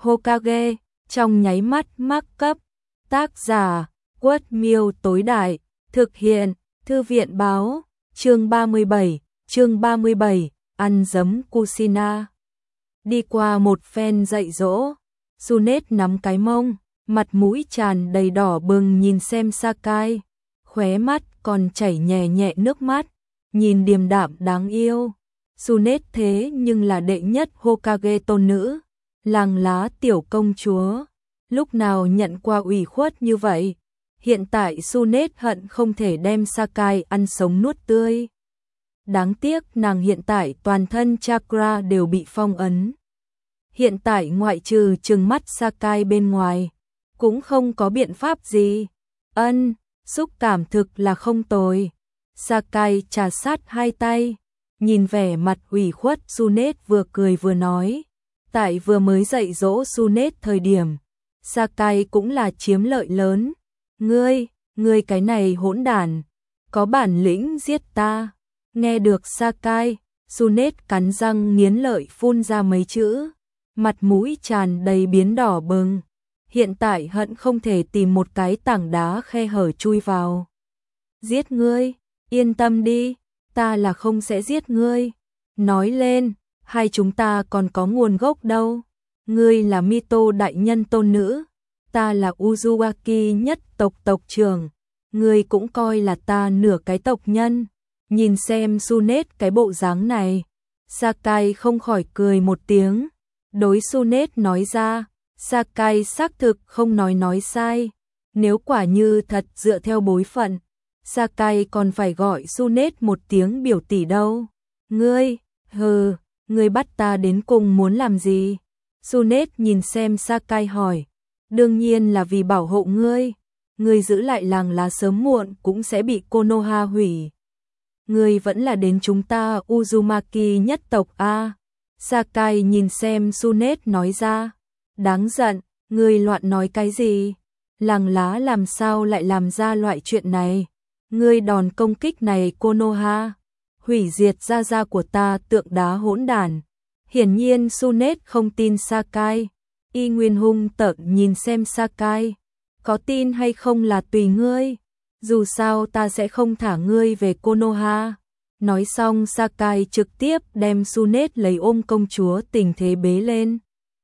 Hokage, trong nháy mắt mắc cấp. Tác giả, Quất Miêu tối đại, thực hiện, Thư viện báo, chương 37, ăn dấm Kushina. Đi qua một phen dạy dỗ, Tsunade nắm cái mông, mặt mũi tràn đầy đỏ bừng nhìn xem Sakai, khóe mắt còn chảy nhẹ nhẹ nước mắt, nhìn điềm đạm đáng yêu. Tsunade thế nhưng là đệ nhất Hokage tôn nữ, làng lá tiểu công chúa, lúc nào nhận qua ủy khuất như vậy. Hiện tại Tsunade hận không thể đem Sakai ăn sống nuốt tươi. Đáng tiếc nàng hiện tại toàn thân chakra đều bị phong ấn. Hiện tại ngoại trừ trừng mắt Sakai bên ngoài, cũng không có biện pháp gì. Xúc cảm thực là không tồi. Sakai trà sát hai tay, nhìn vẻ mặt ủy khuất Tsunade vừa cười vừa nói. Tại vừa mới dạy dỗ Tsunade thời điểm, Sakai cũng là chiếm lợi lớn. Ngươi cái này hỗn đản, có bản lĩnh giết ta. Nghe được Sakai, Tsunade cắn răng nghiến lợi phun ra mấy chữ, mặt mũi tràn đầy biến đỏ bừng. Hiện tại hận không thể tìm một cái tảng đá khe hở chui vào. Giết ngươi, yên tâm đi, ta là không sẽ giết ngươi. Nói lên, hai chúng ta còn có nguồn gốc đâu. Ngươi là Mito đại nhân tôn nữ, ta là Uzumaki nhất tộc tộc trưởng, ngươi cũng coi là ta nửa cái tộc nhân. Nhìn xem Tsunade cái bộ dáng này, Sakai không khỏi cười một tiếng. Đối Tsunade nói ra, Sakai xác thực không nói sai. Nếu quả như thật dựa theo bối phận, Sakai còn phải gọi Tsunade một tiếng biểu tỷ đâu. Ngươi bắt ta đến cùng muốn làm gì? Tsunade nhìn xem Sakai hỏi. Đương nhiên là vì bảo hộ ngươi. Ngươi giữ lại làng lá sớm muộn cũng sẽ bị Konoha hủy. Ngươi vẫn là đến chúng ta Uzumaki nhất tộc a. Sakai nhìn xem Tsunade nói ra. Đáng giận, ngươi loạn nói cái gì? Làng lá làm sao lại làm ra loại chuyện này? Ngươi đòn công kích này Konoha, hủy diệt gia gia của ta tượng đá hỗn đản. Hiển nhiên Tsunade không tin Sakai. Y nguyên hung tợn nhìn xem Sakai. Có tin hay không là tùy ngươi. Dù sao ta sẽ không thả ngươi về Konoha. Nói xong Sakai trực tiếp đem Tsunade lấy ôm công chúa tình thế bế lên.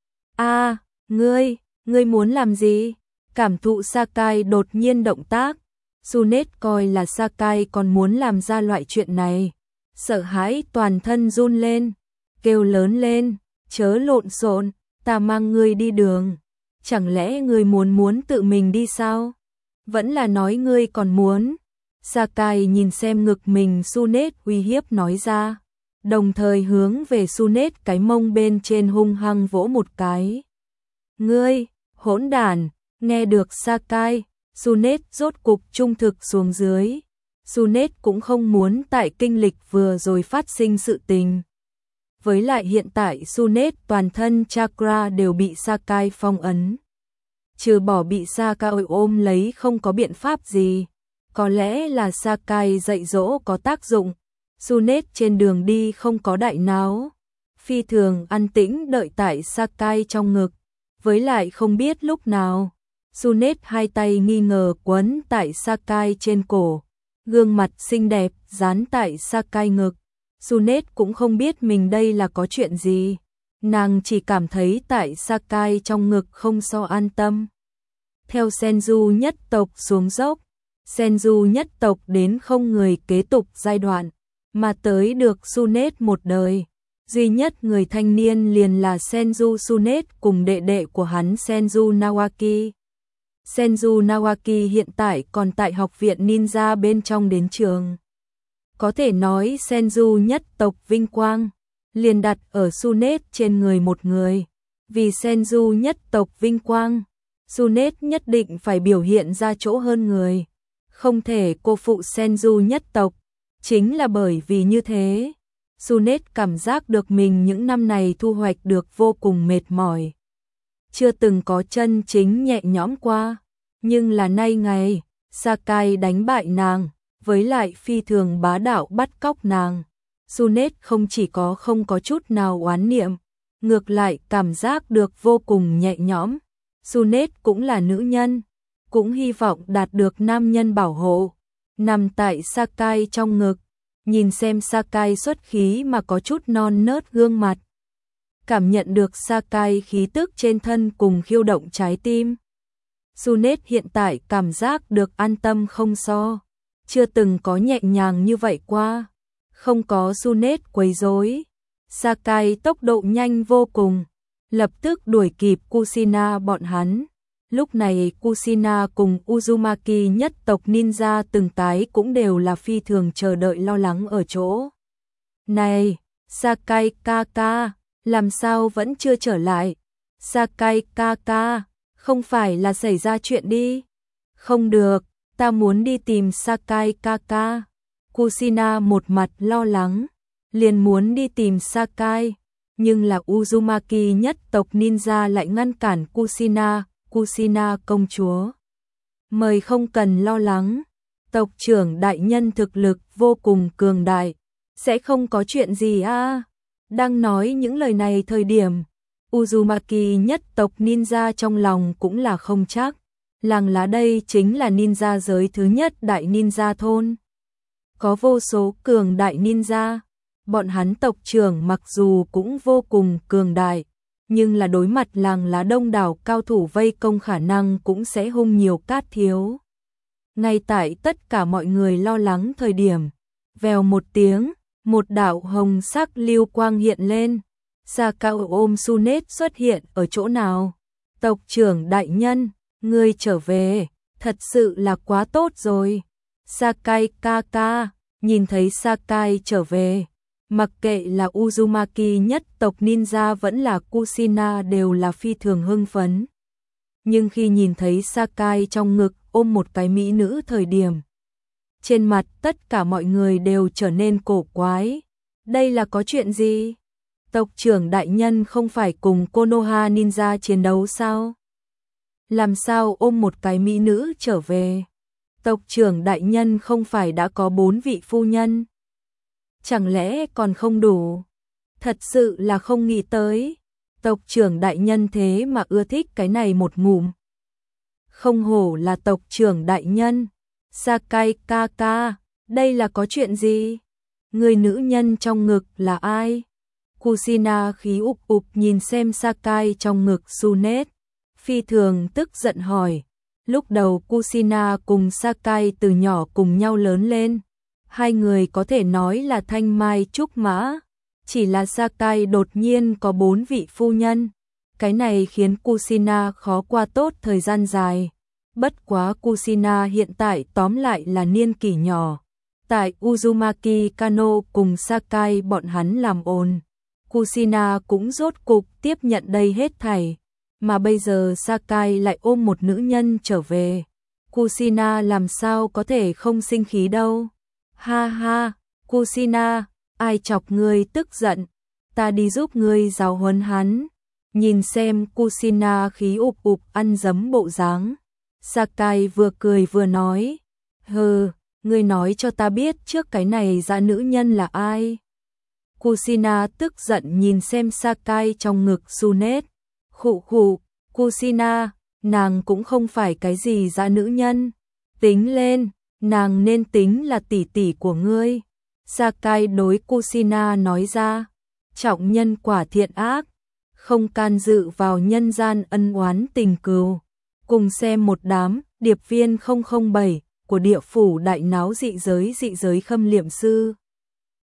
Ngươi muốn làm gì? Cảm thụ Sakai đột nhiên động tác. Tsunade coi là Sakai còn muốn làm ra loại chuyện này. Sợ hãi toàn thân run lên, kêu lớn lên, chớ lộn xộn, ta mang ngươi đi đường. Chẳng lẽ ngươi muốn tự mình đi sao? Vẫn là nói ngươi còn muốn. Sakai nhìn xem ngực mình Tsunade uy hiếp nói ra, đồng thời hướng về Tsunade cái mông bên trên hung hăng vỗ một cái. Ngươi, hỗn đản, nghe được Sakai, Tsunade rốt cục trung thực xuống dưới. Tsunade cũng không muốn tại kinh lịch vừa rồi phát sinh sự tình. Với lại hiện tại Tsunade toàn thân chakra đều bị Sakai phong ấn. Trừ bỏ bị Sakai ôm lấy không có biện pháp gì. Có lẽ là Sakai dạy dỗ có tác dụng. Tsunade trên đường đi không có đại náo, phi thường an tĩnh đợi tại Sakai trong ngực. Với lại không biết lúc nào, Tsunade hai tay nghi ngờ quấn tại Sakai trên cổ, gương mặt xinh đẹp dán tại Sakai ngực. Tsunade cũng không biết mình đây là có chuyện gì, nàng chỉ cảm thấy tại Sakai trong ngực không so an tâm. Theo Senju nhất tộc xuống dốc, Senju nhất tộc đến không người kế tục giai đoạn, mà tới được Tsunade một đời. Duy nhất người thanh niên liền là Senju Tsunade cùng đệ đệ của hắn Senju Nawaki. Senju Nawaki hiện tại còn tại học viện ninja bên trong đến trường. Có thể nói Senju nhất tộc vinh quang liền đặt ở Tsunade trên người một người. Vì Senju nhất tộc vinh quang, Tsunade nhất định phải biểu hiện ra chỗ hơn người, không thể cô phụ Senju nhất tộc. Chính là bởi vì như thế, Tsunade cảm giác được mình những năm này thu hoạch được vô cùng mệt mỏi. Chưa từng có chân chính nhẹ nhõm qua, nhưng là nay ngày, Sakai đánh bại nàng, với lại phi thường bá đạo bắt cóc nàng. Tsunade không chỉ có không có chút nào oán niệm, ngược lại cảm giác được vô cùng nhẹ nhõm. Junet cũng là nữ nhân, cũng hy vọng đạt được nam nhân bảo hộ. Nằm tại Sakai trong ngực, nhìn xem Sakai xuất khí mà có chút non nớt gương mặt. Cảm nhận được Sakai khí tức trên thân cùng khiêu động trái tim. Junet hiện tại cảm giác được an tâm không so. Chưa từng có nhẹ nhàng như vậy qua. Không có Junet quấy rối. Sakai tốc độ nhanh vô cùng, lập tức đuổi kịp Kushina bọn hắn. Lúc này Kushina cùng Uzumaki nhất tộc ninja từng tái cũng đều là phi thường chờ đợi lo lắng ở chỗ. Này, Sakai kaka, làm sao vẫn chưa trở lại? Sakai kaka, không phải là xảy ra chuyện đi? Không được, ta muốn đi tìm Sakai kaka. Kushina một mặt lo lắng, liền muốn đi tìm Sakai, nhưng là Uzumaki nhất tộc ninja lại ngăn cản Kushina. Kushina công chúa, mời không cần lo lắng, tộc trưởng đại nhân thực lực vô cùng cường đại, sẽ không có chuyện gì a. Đang nói những lời này thời điểm, Uzumaki nhất tộc ninja trong lòng cũng là không chắc, làng lá đây chính là ninja giới thứ nhất đại ninja thôn. Có vô số cường đại ninja, bọn hắn tộc trưởng mặc dù cũng vô cùng cường đại, nhưng là đối mặt làng lá đông đảo cao thủ vây công khả năng cũng sẽ hung nhiều cát thiếu. Ngay tại tất cả mọi người lo lắng thời điểm, vèo một tiếng, một đạo hồng sắc lưu quang hiện lên. Sakao ôm Junet xuất hiện ở chỗ nào? Tộc trưởng đại nhân, ngươi trở về, thật sự là quá tốt rồi. Sakai kaka, nhìn thấy Sakai trở về, mặc kệ là Uzumaki nhất tộc ninja vẫn là Kushina đều là phi thường hưng phấn. Nhưng khi nhìn thấy Sakai trong ngực ôm một cái mỹ nữ thời điểm, trên mặt tất cả mọi người đều trở nên cổ quái. Đây là có chuyện gì? Tộc trưởng đại nhân không phải cùng Konoha ninja chiến đấu sao? Làm sao ôm một cái mỹ nữ trở về? Tộc trưởng đại nhân không phải đã có 4 vị phu nhân? Chẳng lẽ còn không đủ? Thật sự là không nghĩ tới. Tộc trưởng đại nhân thế mà ưa thích cái này một ngụm. Không hổ là tộc trưởng đại nhân. Sakai kaka, đây là có chuyện gì? Người nữ nhân trong ngực là ai? Kushina khí ục ục nhìn xem Sakai trong ngực Junet, phi thường tức giận hỏi. Lúc đầu Kushina cùng Sakai từ nhỏ cùng nhau lớn lên. Hai người có thể nói là thanh mai trúc mã, chỉ là Sakai đột nhiên có 4 vị phu nhân. Cái này khiến Kushina khó qua tốt thời gian dài. Bất quá Kushina hiện tại tóm lại là niên kỷ nhỏ. Tại Uzumaki Kano cùng Sakai bọn hắn làm ồn, Kushina cũng rốt cục tiếp nhận đây hết thảy. Mà bây giờ Sakai lại ôm một nữ nhân trở về. Kushina làm sao có thể không sinh khí đâu. Ha ha, Kushina, ai chọc ngươi tức giận, ta đi giúp ngươi giáo huấn hắn. Nhìn xem Kushina khí ục ục ăn dấm bộ dáng, Sakai vừa cười vừa nói, hừ, ngươi nói cho ta biết trước cái này dã nữ nhân là ai. Kushina tức giận nhìn xem Sakai trong ngực Junet, khụ khụ, Kushina, nàng cũng không phải cái gì dã nữ nhân, tính lên, nàng nên tính là tỷ tỷ của ngươi. Sakai đối Kushina nói ra, trọng nhân quả thiện ác, không can dự vào nhân gian ân oán tình cừu. Cùng xem một đám điệp viên 007 của địa phủ đại náo dị giới khâm liệm sư.